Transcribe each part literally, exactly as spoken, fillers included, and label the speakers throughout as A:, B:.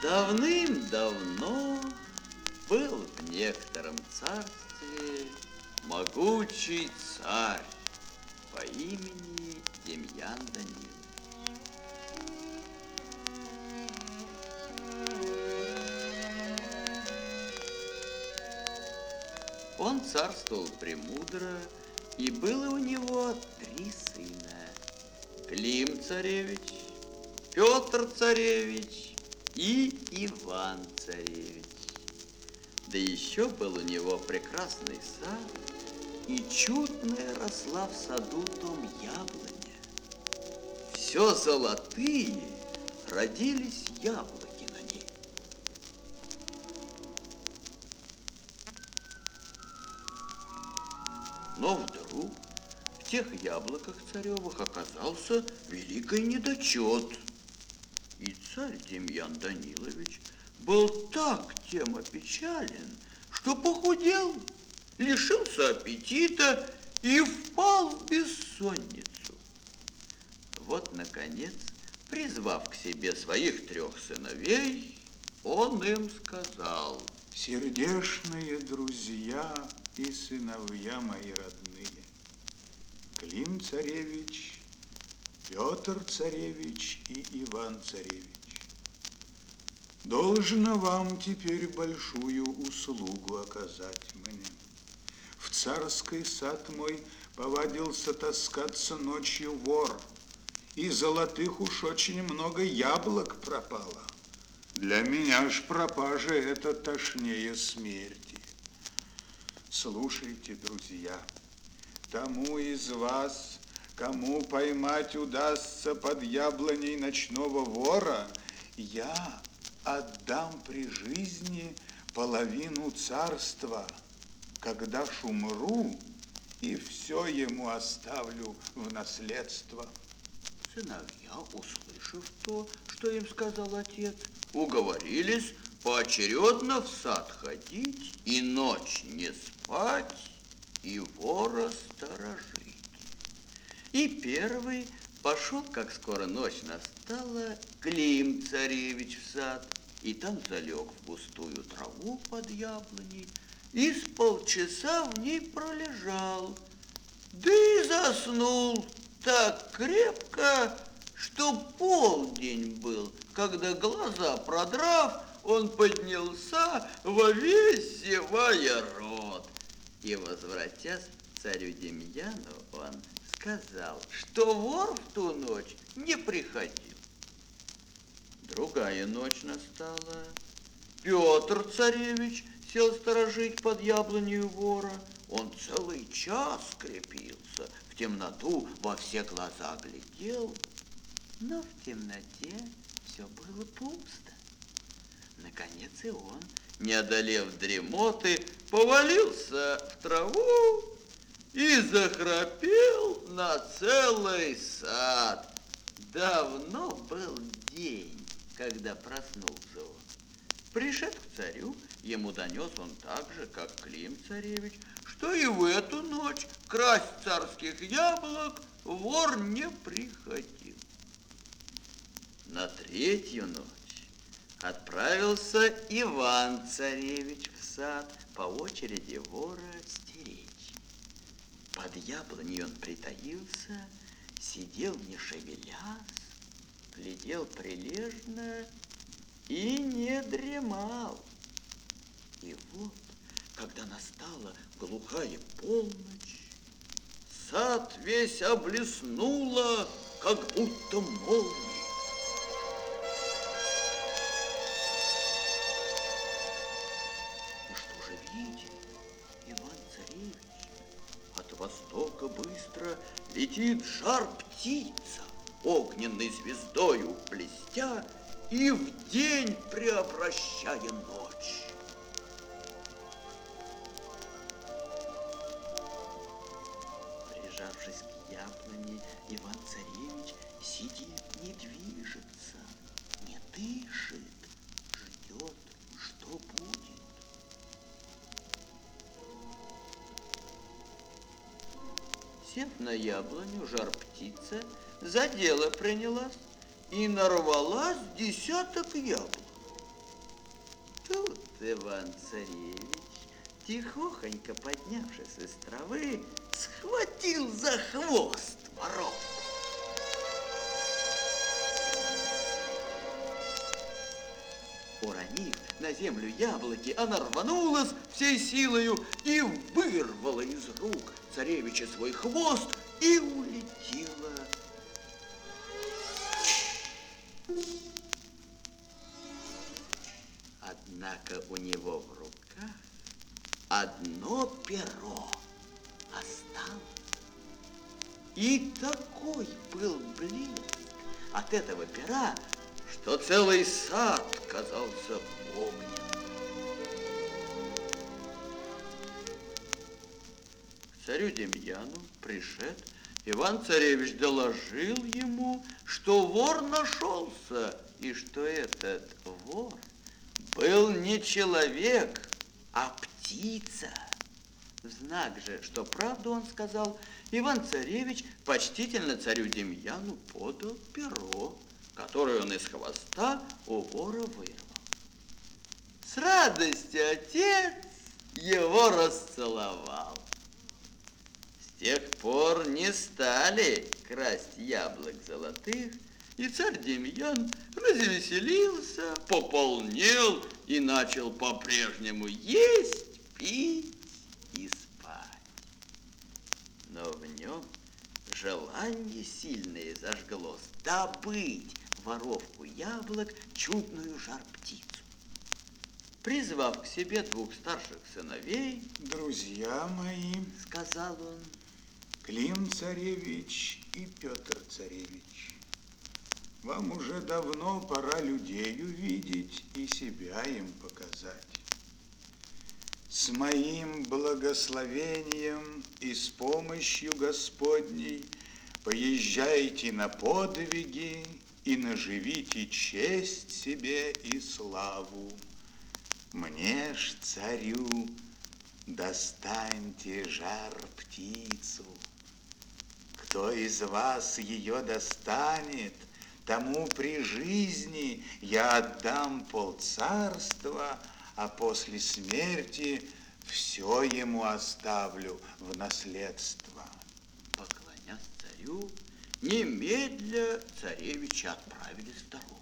A: Давным-давно был в некотором царстве могучий царь по имени Демьян Данилович. Он царствовал премудро, и было у него три сына: Клим царевич, Петр царевич и Иван царевич. Да еще был у него прекрасный сад, и чудная росла в саду том яблоня. Все золотые родились яблоки на ней. Но вдруг в тех яблоках царевых оказался великий недочет. И царь Демьян Данилович был так тем опечален, что похудел, лишился аппетита и впал в бессонницу. Вот, наконец, призвав к себе своих трех сыновей, он им сказал:
B: сердечные друзья и сыновья мои родные, Клим царевич, Петр царевич и Иван царевич, должно вам теперь большую услугу оказать мне. В царский сад мой повадился таскаться ночью вор, и золотых уж очень много яблок пропало. Для меня ж пропажа это тошнее смерти. Слушайте, друзья, тому из вас, кому поймать удастся под яблоней ночного вора, я отдам при жизни половину царства, когда ж умру, и все ему оставлю в наследство.
A: Сыновья, услышав то, что им сказал отец, уговорились поочередно в сад ходить и ночь не спать, и вора сторожить. И первый пошел, как скоро ночь настала, Клим царевич в сад, и там залег в густую траву под яблоней, и с полчаса в ней пролежал, да и заснул так крепко, что полдень был, когда, глаза продрав, он поднялся во весь зевая рот. И, возвратясь к царю Демьяну, он сказал, что вор в ту ночь не приходил. Другая ночь настала. Петр царевич сел сторожить под яблонью вора. Он целый час крепился, в темноту во все глаза глядел, но в темноте все было пусто. Наконец и он, не одолев дремоты, повалился в траву и захрапел на целый сад. Давно был день, когда проснулся он. Пришед к царю, ему донес он так же, как Клим царевич, что и в эту ночь красть царских яблок вор не приходил. На третью ночь отправился Иван царевич в сад по очереди вора стеречь. Под яблоней он притаился, сидел не шевелясь, глядел прилежно и не дремал. И вот, когда настала глухая полночь, сад весь облеснуло, как будто молнией. И что же видит Иван царевич? От востока быстро летит жар-птица, огненной звездою блестя и в день преобращая ночь. Прижавшись к яблоне, Иван царевич сидит, не движется, не дышит, ждет, что будет. Сев на яблоню, жар-птица за дело принялась и нарвалась десяток яблок. Иван-царевич, тихохонько поднявшись из травы, схватил за хвост воровку. Уронив на землю яблоки, она рванулась всей силою и вырвала из рук царевича свой хвост и улетела. Однако у него в руках одно перо осталось. И такой был блеск от этого пера, что целый сад казался огненным. К царю Демьяну пришед, Иван-царевич доложил ему, что вор нашелся, и что этот вор был не человек, а птица. В знак же, что правду он сказал, Иван-царевич почтительно царю Демьяну подал перо, которое он из хвоста у вора вырвал. С радостью отец его расцеловал. С тех пор не стали красть яблок золотых, и царь Демьян развеселился, пополнел и начал по-прежнему есть, пить и спать. Но в нем желание сильное зажглось добыть воровку яблок чудную жар-птицу. Призвав к себе двух старших сыновей:
B: друзья мои,
A: сказал он,
B: Клим царевич и Петр царевич, вам уже давно пора людей увидеть и себя им показать. С моим благословением и с помощью Господней поезжайте на подвиги и наживите честь себе и славу. Мне ж, царю, достаньте жар-птицу. Кто из вас ее достанет, тому при жизни я отдам полцарства, а после смерти все ему оставлю в наследство.
A: Поклонясь царю, немедля царевичи отправились в дорогу.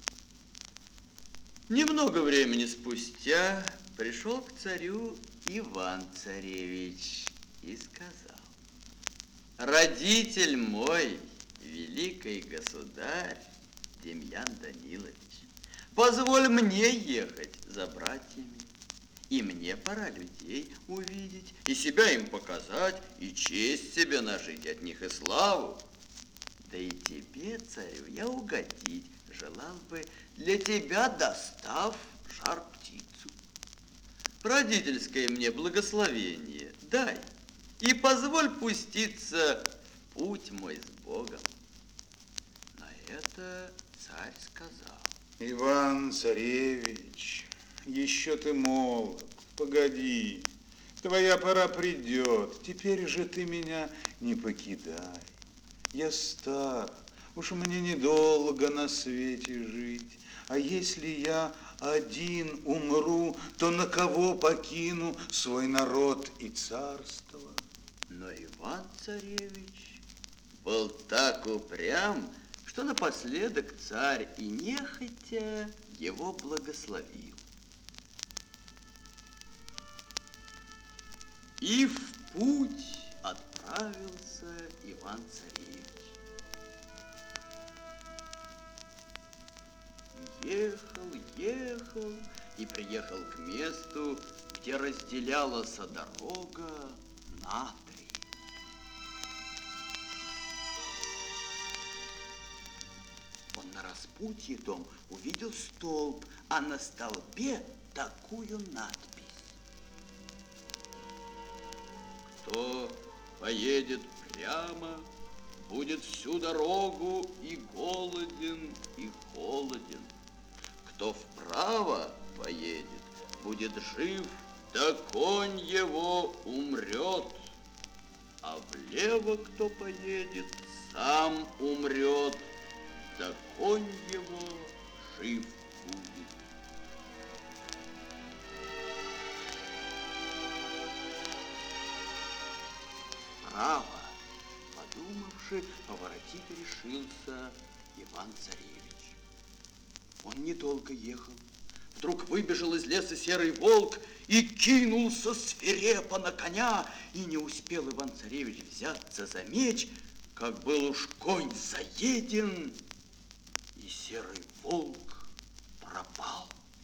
A: Немного времени спустя пришел к царю Иван-царевич и сказал: родитель мой, великий государь Демьян Данилович, позволь мне ехать за братьями, и мне пора людей увидеть, и себя им показать, и честь себе нажить от них, и славу. Да и тебе, царю, я угодить желал бы, для тебя достав жар-птицу. Родительское мне благословение дай, и позволь пуститься в путь мой с Богом. На это царь сказал:
B: Иван-царевич, еще ты молод, погоди, твоя пора придет, теперь же ты меня не покидай. Я стар, уж мне недолго на свете жить, а если я один умру, то на кого покину свой народ и царство?
A: Но Иван-царевич был так упрям, что напоследок царь и нехотя его благословил. И в путь отправился Иван-царевич. Ехал, ехал и приехал к месту, где разделялась дорога на три. Он на распутье дом увидел столб, а на столбе такую надпись: кто поедет прямо, будет всю дорогу и голоден, и холоден. Кто вправо поедет, будет жив, да конь его умрет. А влево кто поедет, сам умрет, да конь его жив будет. направо. Подумавши, поворотить решился Иван-царевич. Он недолго ехал. Вдруг выбежал из леса серый волк и кинулся свирепо на коня. И не успел Иван-царевич взяться за меч, как был уж конь заеден, и серый волк пропал.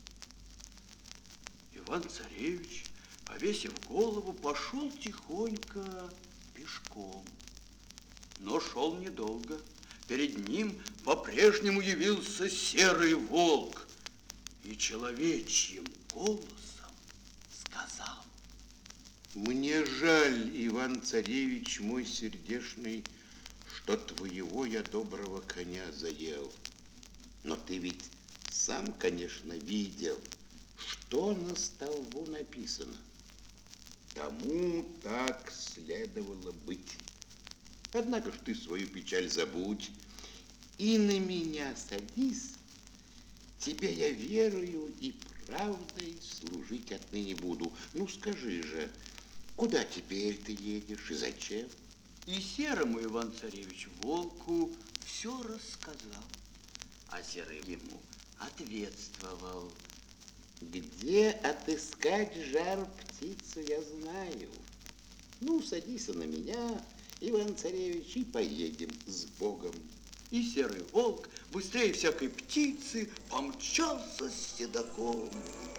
A: Иван-царевич, повесив голову, пошел тихонько пешком. Но шел недолго. Перед ним по-прежнему явился серый волк и человечьим голосом сказал:
C: мне жаль, Иван-царевич мой сердешный, что твоего я доброго коня заел. Но ты ведь сам, конечно, видел, что на столбу написано. Тому так следовало быть. Однако ж ты свою печаль забудь и на меня садись. Тебе я верою и правдой служить отныне буду. Ну, скажи же, куда теперь ты едешь и зачем?
A: И серому Иван-царевич волку все рассказал, а серый ему ответствовал:
C: где отыскать жар-птицу, я знаю. Ну, садись на меня, Иван-царевич, и поедем с Богом.
A: И серый волк быстрее всякой птицы помчался с седаком.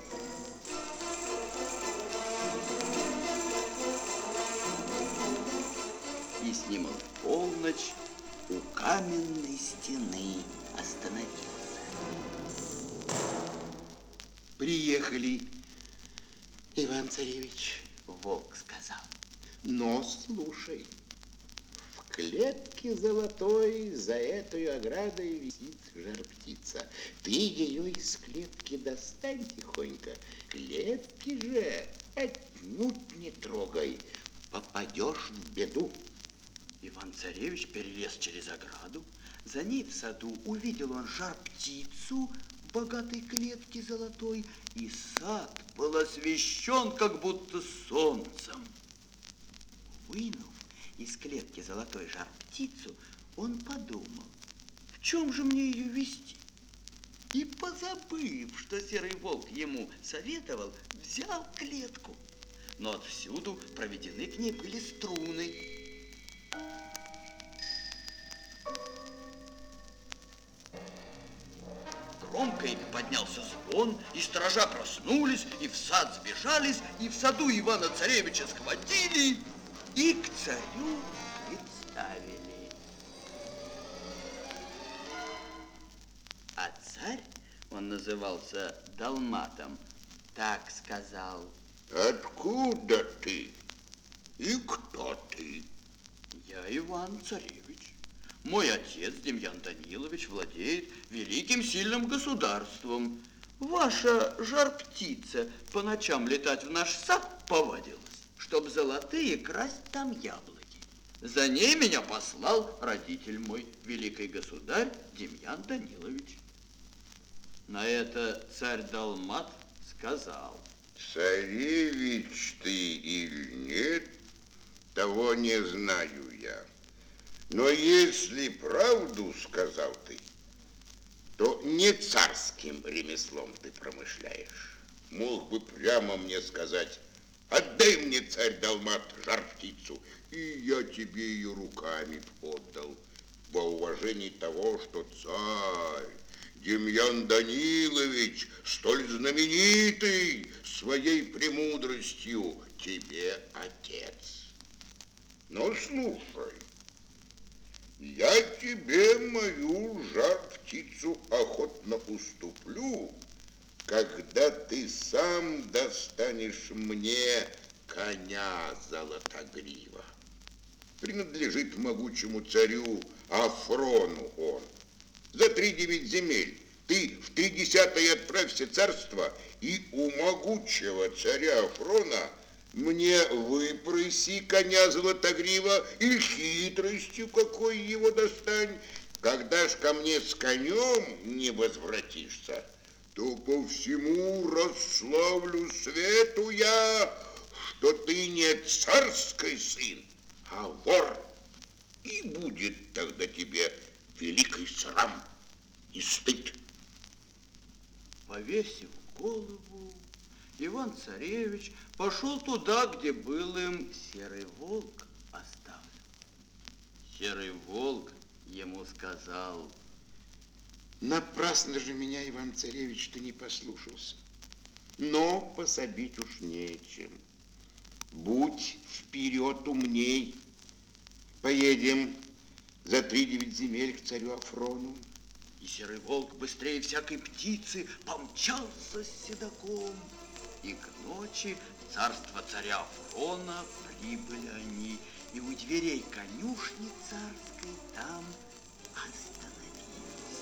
A: И с ним он в полночь у каменной стены остановился.
C: Приехали, Иван-царевич,
A: Волк сказал:
C: но слушай, в клетке золотой за этой оградой висит жар-птица. Ты ее из клетки достань тихонько, клетки же отнюдь не трогай, попадешь в беду.
A: Иван-царевич перелез через ограду. За ней в саду увидел он жар-птицу в богатой клетке золотой, и сад был освещен как будто солнцем. Вынув из клетки золотой жар-птицу, он подумал: в чем же мне ее вести? И, позабыв, что серый волк ему советовал, взял клетку. Но отвсюду проведены к ней были струны. Громко ими поднялся звон, и сторожа проснулись, и в сад сбежались, и в саду Ивана-царевича схватили, и к царю представили. А царь, он назывался Далматом, так сказал:
C: Откуда ты и кто ты?
A: я Иван-царевич. Мой отец, Демьян Данилович, владеет великим сильным государством. Ваша жар-птица по ночам летать в наш сад повадилась, чтоб золотые красть там яблоки. За ней меня послал родитель мой, великий государь Демьян Данилович. На это царь Далмат сказал:
C: Царевич ты или нет, того не знаю я. Но если правду сказал ты, то не царским ремеслом ты промышляешь. Мог бы прямо мне сказать: отдай мне, царь Далмат, жар-птицу, и я тебе ее руками отдал, во уважении того, что царь Демьян Данилович, столь знаменитый своей премудростью, тебе отец. Но слушай, я тебе мою жар-птицу охотно уступлю, когда ты сам достанешь мне коня Золотогрива. Принадлежит могучему царю Афрону он. За три девять земель ты в тридесятое отправься царство, и у могучего царя Афрона мне выпроси коня Золотогрива и хитростью какой его достань. Когда ж ко мне с конем не возвратишься, то по всему расславлю свету я, что ты не царский сын, а вор, и будет тогда тебе великий срам и стыд.
A: Повесив голову, Иван-царевич пошел туда, где был им серый волк оставлен. Серый волк ему сказал:
C: напрасно же меня, Иван-царевич, ты не послушался. Но пособить уж нечем. Будь вперед умней. Поедем за три девять земель к царю Афрону.
A: И серый волк быстрее всякой птицы помчался с седаком. И к ночи в царство царя Афрона прибыли они, и у дверей конюшни царской там остановились.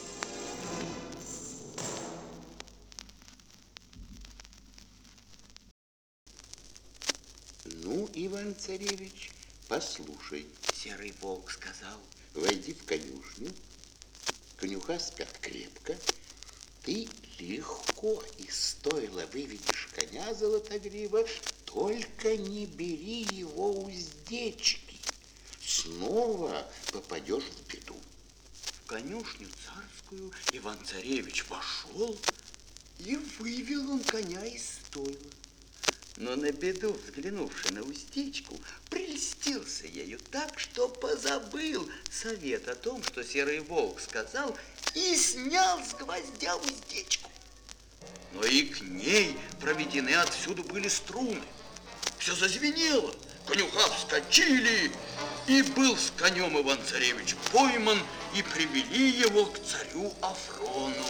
C: Ну, Иван-царевич, послушай.
A: Серый волк сказал:
C: войди в конюшню, конюха спят крепко, ты легко из стойла выведешь коня Золотогрива, только не бери его уздечки, снова попадешь в беду.
A: В конюшню царскую Иван-царевич вошел, и вывел он коня из стойла. Но на беду, взглянувши на уздечку, прельстился ею так, что позабыл совет о том, что серый волк сказал, и снял с гвоздя уздечку. Но и к ней проведены отсюда были струны. Все зазвенело, конюха вскочили, и был с конем Иван-царевич пойман, и привели его к царю Афрону.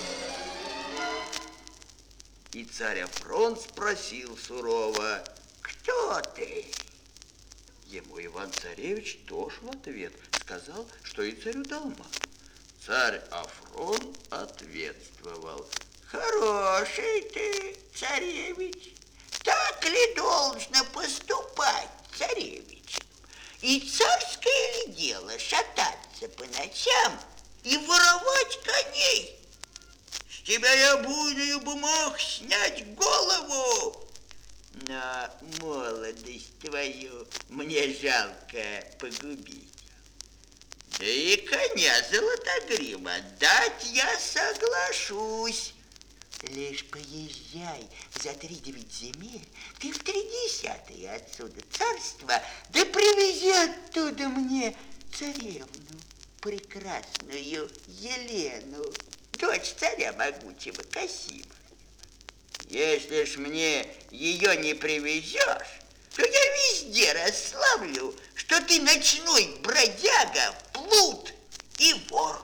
A: И царь Афрон спросил сурово: кто ты? Ему Иван-царевич тоже в ответ сказал, что и царю Далма. Царь Афрон ответствовал: хороший ты, царевич, так ли должно поступать, царевич? И царское ли дело шататься по ночам и воровать коней? С тебя я буйную бы мог снять голову, но молодость твою мне жалко погубить. Да и коня Золотогрива дать я соглашусь. Лишь поезжай за три девять земель, ты в тридесятое отсюда царство, да привези оттуда мне царевну, прекрасную Елену, дочь царя могучего Касима. Если ж мне ее не привезешь, то я везде расславлю, что ты ночной бродяга, плут и вор.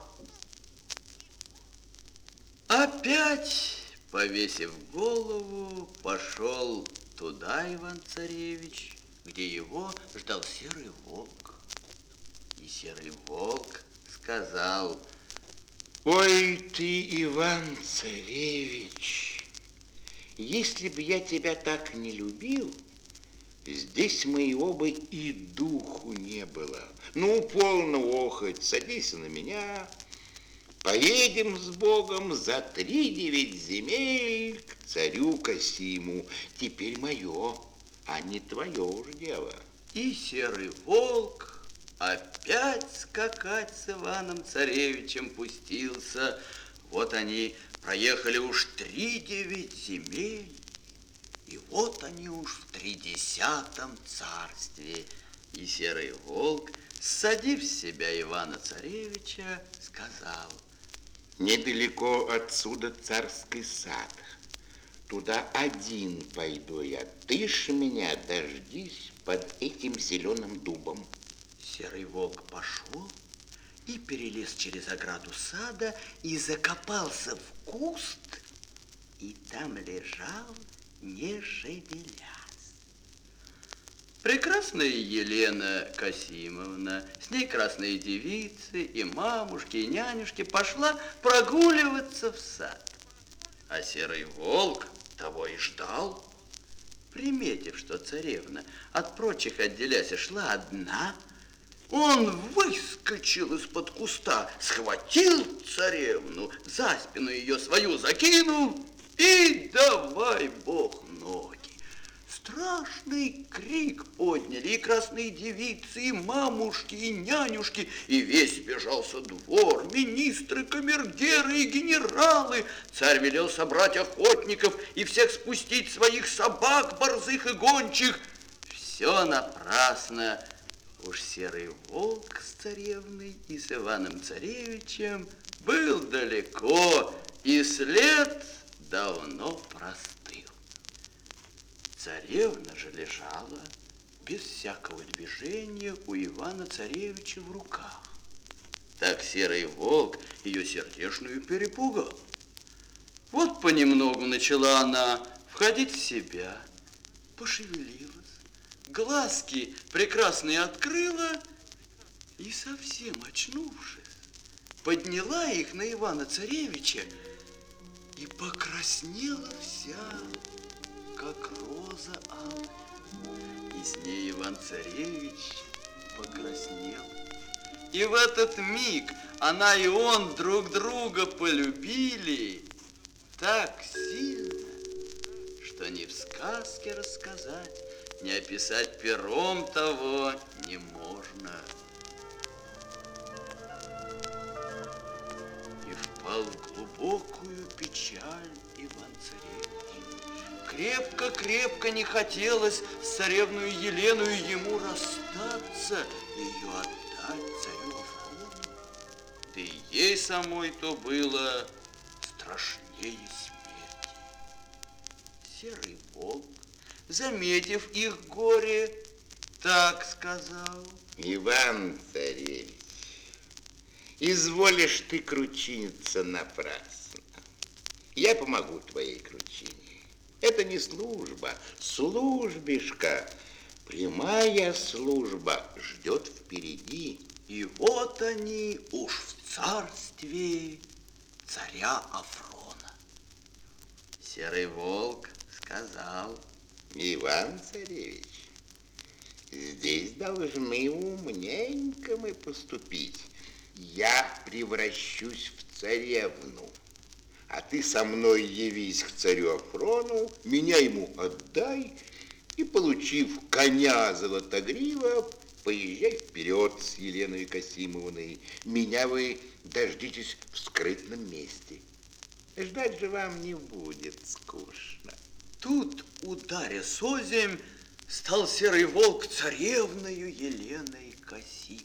A: Опять, повесив голову, пошел туда Иван-царевич, где его ждал серый волк. И серый волк сказал:
C: ой ты, Иван-царевич, если бы я тебя так не любил, здесь моего бы и духу не было. Ну, полно охоть, садись на меня, поедем с Богом за три девять земель к царю Касиму. Теперь мое, а не твое уж дело.
A: И серый волк опять скакать с Иваном-царевичем пустился. Вот они проехали уж три девять земель, и вот они уж в тридесятом царстве. И серый волк, ссадив с себя Ивана-царевича, сказал:
C: недалеко отсюда царский сад. Туда один пойду я. Ты ж меня дождись под этим зеленым дубом.
A: Серый волк пошел и перелез через ограду сада и закопался в куст, и там лежал, не шевелясь. Прекрасная Елена Касимовна, с ней красные девицы, и мамушки, и нянюшки, пошла прогуливаться в сад. А серый волк того и ждал. Приметив, что царевна от прочих отделясь шла одна, он выскочил из-под куста, схватил царевну, за спину ее свою закинул и давай бог ноги. С страшный крик подняли и красные девицы, и мамушки, и нянюшки, и весь бежался двор, министры, камергеры и генералы. Царь велел собрать охотников и всех спустить своих собак, борзых и гончих. Все напрасно. Уж серый волк с царевной и с Иваном-царевичем был далеко, и след давно простыл. Царевна же лежала без всякого движения у Ивана-царевича в руках. Так серый волк ее сердечную перепугал. Вот понемногу начала она входить в себя, пошевелилась, глазки прекрасные открыла и, совсем очнувшись, подняла их на Ивана-царевича и покраснела вся, как роза алая. И с ней Иван-царевич покраснел. И в этот миг она и он друг друга полюбили так сильно, что ни в сказке рассказать, ни описать пером того не можно. И впал в глубокую печаль Иван-царевич. Крепко-крепко не хотелось с царевную Еленою ему расстаться, ее отдать царю Афрону. Да и ей самой то было страшнее смерти. Серый волк, заметив их горе, так сказал:
C: Иван-царевич, изволишь ты кручиниться напрасно. Я помогу твоей кручине. Это не служба, службишка. Прямая служба ждет впереди.
A: И вот они уж в царстве царя Афрона. Серый волк сказал:
C: Иван-царевич, здесь должны умненько мы поступить. Я превращусь в царевну, а ты со мной явись к царю Афрону, меня ему отдай, и, получив коня Золотогрива, поезжай вперед с Еленой Касимовной. Меня вы дождитесь в скрытном месте. Ждать же вам не будет скучно.
A: Тут, ударя соземь, стал серый волк царевною Еленой Касимовной.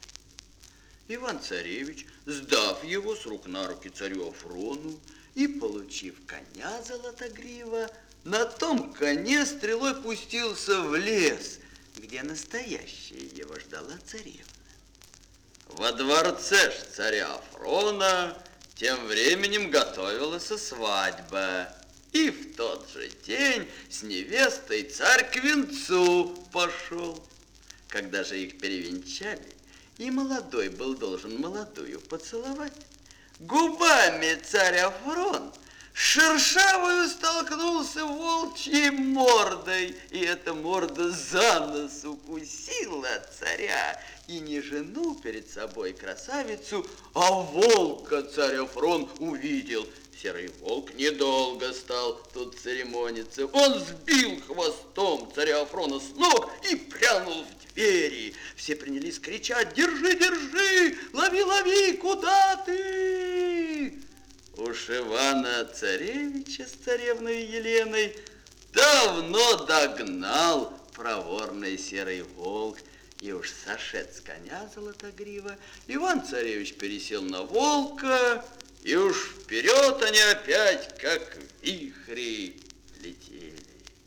A: Иван-царевич, сдав его с рук на руки царю Афрону и, получив коня Золотогрива, на том коне стрелой пустился в лес, где настоящая его ждала царевна. Во дворце ж царя Афрона тем временем готовилась свадьба, и в тот же день с невестой царь к венцу пошел. Когда же их перевенчали, и молодой был должен молодую поцеловать, губами царь Афрон с шершавою столкнулся волчьей мордой, и эта морда за нос укусила царя, и не жену перед собой красавицу, а волка царь Афрон увидел. Серый волк недолго стал тут церемониться. Он сбил хвостом царя Афрона с ног и прянул в двери. Все принялись кричать: держи, держи, лови, лови, куда ты? Уж Ивана-царевича с царевной Еленой давно догнал проворный серый волк. И уж сошед с коня Золотогрива, Иван-царевич пересел на волка, и уж вперед они опять, как вихри, летели.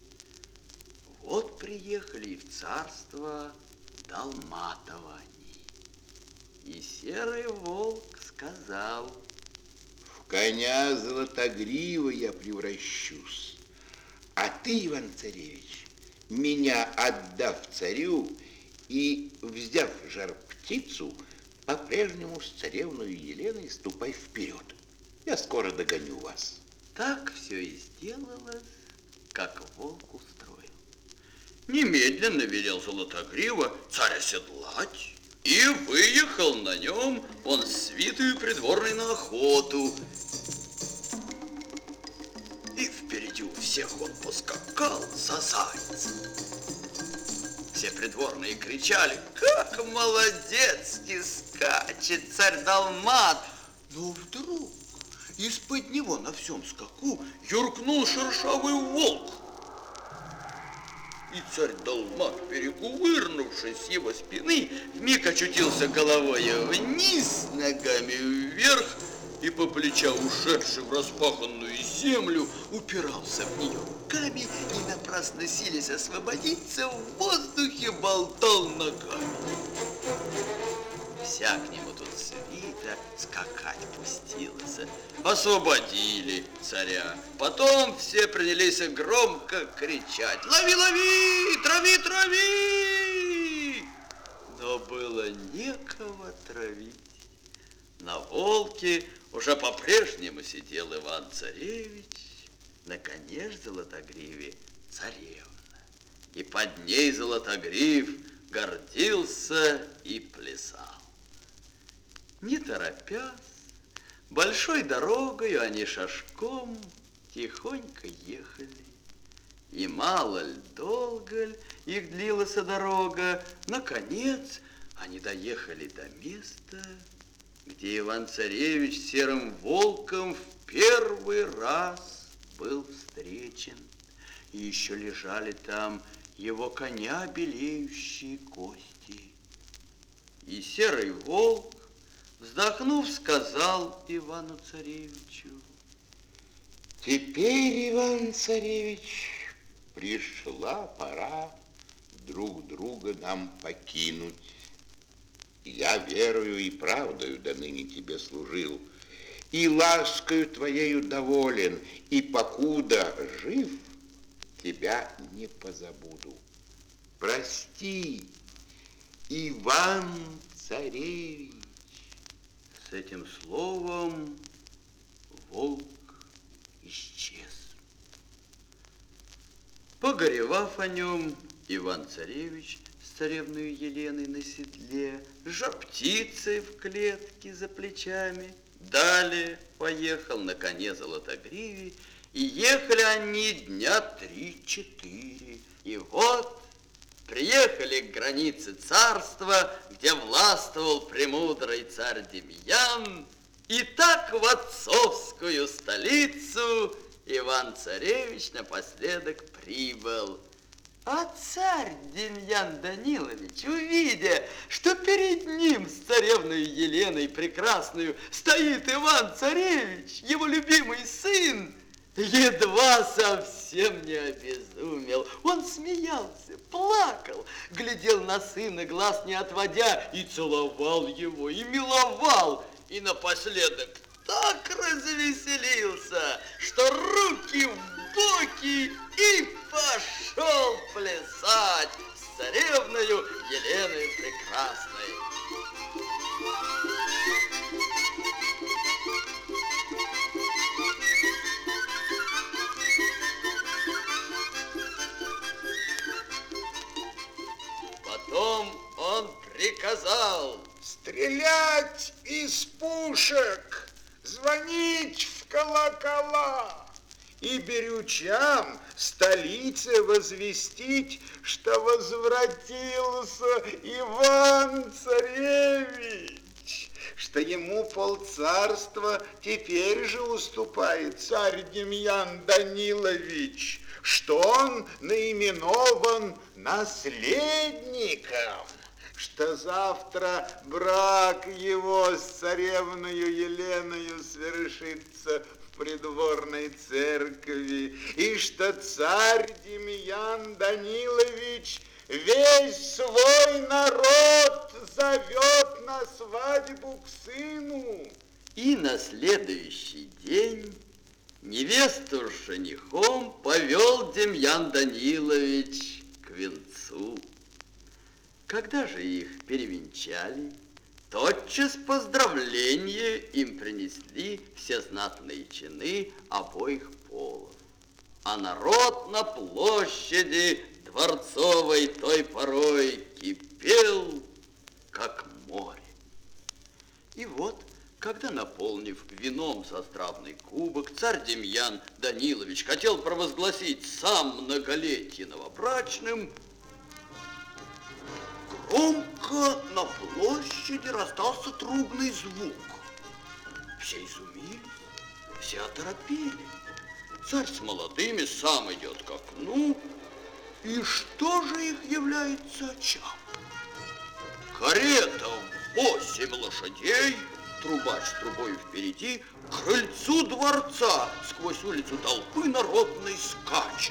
A: Вот приехали и в царство Долматова они. И серый волк сказал:
C: в коня Золотогрива я превращусь, а ты, Иван-царевич, меня отдав царю и, взяв жар-птицу, по-прежнему с царевной Еленой ступай вперед. Я скоро догоню вас.
A: Так все и сделалось, как волк устроил. Немедленно велел Золотогрива царя седлать, и выехал на нем он с свитою придворной на охоту. И впереди у всех всех он поскакал за зайцем. Все придворные кричали: как молодецки скачет царь Далмат. Но вдруг из-под него на всем скаку юркнул шершавый волк. И царь Далмат, перекувырнувшись с его спины, вмиг очутился головой вниз, ногами вверх, и по плеча ушедший в распаханную землю упирался в нее руками и, напрасно силясь освободиться, в воздухе болтал ногами. Вся к нему тут свита скакать пустилась. Освободили царя. Потом все принялись громко кричать: лови, лови, трави, трави! Но было некого травить. На волке уже по-прежнему сидел Иван-царевич, на коне ж Золотогриве царевна. И под ней Золотогрив гордился и плясал. Не торопясь, большой дорогою они шашком тихонько ехали. И мало ль, долго ль их длилась дорога, наконец они доехали до места, где Иван-царевич с серым волком в первый раз был встречен. И еще лежали там его коня белеющие кости. И серый волк, вздохнув, сказал Ивану-царевичу:
C: теперь, Иван-царевич, пришла пора друг друга нам покинуть. Я верою и правдою до ныне тебе служил, и ласкою твоею доволен, и покуда жив, тебя не позабуду. Прости, Иван-царевич.
A: С этим словом волк исчез. Погоревав о нем, Иван-царевич с царевной Еленой на седле, с жар-птицей в клетке за плечами, далее поехал на коне Золотогриве, и ехали они дня три-четыре. И вот приехали к границе царства, где властвовал премудрый царь Демьян, и так в отцовскую столицу Иван-царевич напоследок прибыл. А царь Демьян Данилович, увидя, что перед ним с царевной Еленой прекрасную стоит Иван-царевич, его любимый сын, едва совсем не обезумел. Он смеялся, плакал, глядел на сына, глаз не отводя, и целовал его, и миловал, и напоследок так развеселился, что руки в боки и пошел плясать с царевною Еленой прекрасной. Потом он приказал
B: стрелять из пушек, звонить в колокола и берючам столице возвестить, что возвратился Иван-царевич, что ему полцарства теперь же уступает царь Демьян Данилович, что он наименован наследником, что завтра брак его с царевною Еленою свершится в придворной церкви, и что царь Демьян Данилович весь свой народ зовет на свадьбу к сыну.
A: И на следующий день невесту с женихом повел Демьян Данилович к венцу. Когда же их перевенчали, тотчас поздравления им принесли все знатные чины обоих полов. А народ на площади Дворцовой той порой кипел, как море. И вот, когда Когда, наполнив вином состравный кубок, царь Демьян Данилович хотел провозгласить сам многолетие новобрачным, громко на площади раздался трубный звук. Все изумились, все оторопели. Царь с молодыми сам идет к окну, и что же их является очам? Карета в восемь лошадей, трубач с трубой впереди, к крыльцу дворца сквозь улицу толпы народной скачет.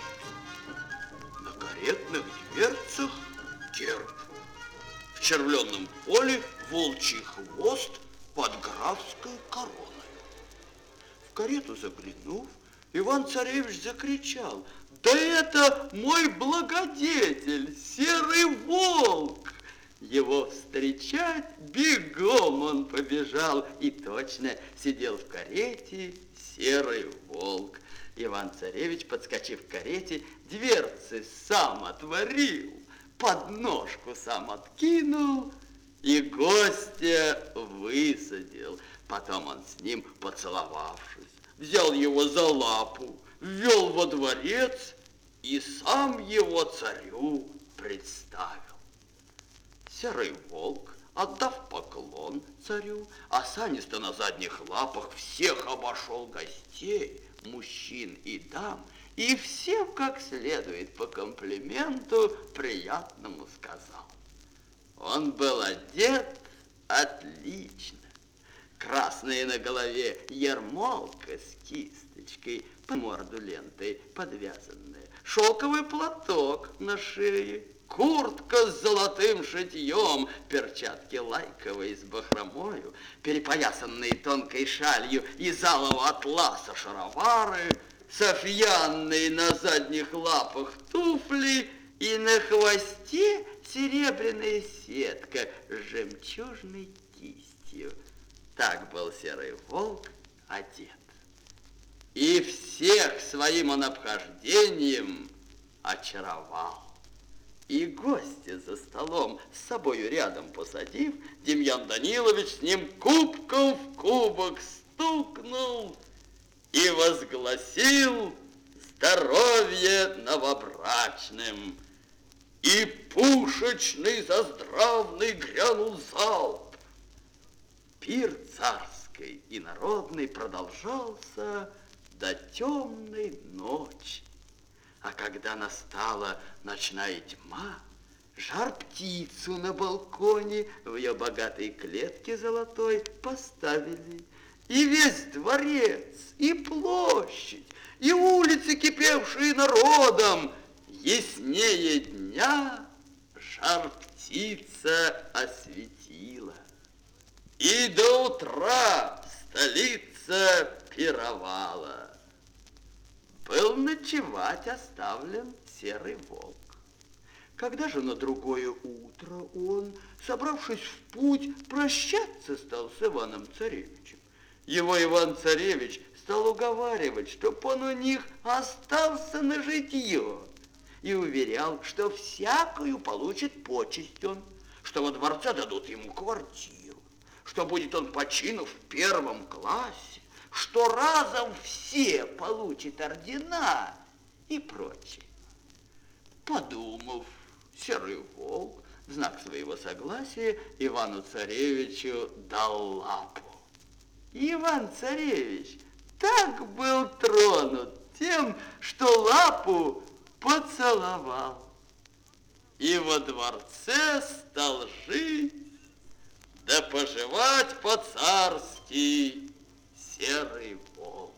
A: На каретных дверцах герб. В червленном поле волчий хвост под графской короной. В карету заглянув, Иван-царевич закричал: «Да это мой благодетель, серый волк!» Его встречать бегом он побежал, и точно сидел в карете серый волк. Иван-царевич, подскочив к карете, дверцы сам отворил, подножку сам откинул и гостя высадил. Потом он с ним, поцеловавшись, взял его за лапу, ввел во дворец и сам его царю представил. Серый волк, отдав поклон царю, осанисто на задних лапах всех обошел гостей, мужчин и дам, и всем как следует по комплименту приятному сказал. Он был одет отлично. Красная на голове ермолка с кисточкой, по морду лентой подвязанная, шелковый платок на шее, куртка с золотым шитьем, перчатки лайковые с бахромою, перепоясанные тонкой шалью из алого атласа шаровары, софьянные на задних лапах туфли и на хвосте серебряная сетка с жемчужной кистью. Так был серый волк одет. И всех своим он обхождением очаровал. И гостя за столом с собою рядом посадив, Демьян Данилович с ним кубком в кубок стукнул и возгласил здоровье новобрачным. И пушечный заздравный грянул залп. Пир царский и народный продолжался до темной ночи. А когда настала ночная тьма, жар-птицу на балконе в ее богатой клетке золотой поставили. И весь дворец, и площадь, и улицы, кипевшие народом, яснее дня жар-птица осветила. И до утра столица пировала. Был ночевать оставлен серый волк. Когда же на другое утро он, собравшись в путь, прощаться стал с Иваном-царевичем, его Иван-царевич стал уговаривать, чтоб он у них остался на житье, и уверял, что всякую получит почесть он, что во дворце дадут ему квартиру, что будет он по чину в первом классе, что разом все получат ордена и прочее. Подумав, серый волк в знак своего согласия Ивану-царевичу дал лапу. И Иван-царевич так был тронут тем, что лапу поцеловал. И во дворце стал жить, да поживать по-царски серый волк.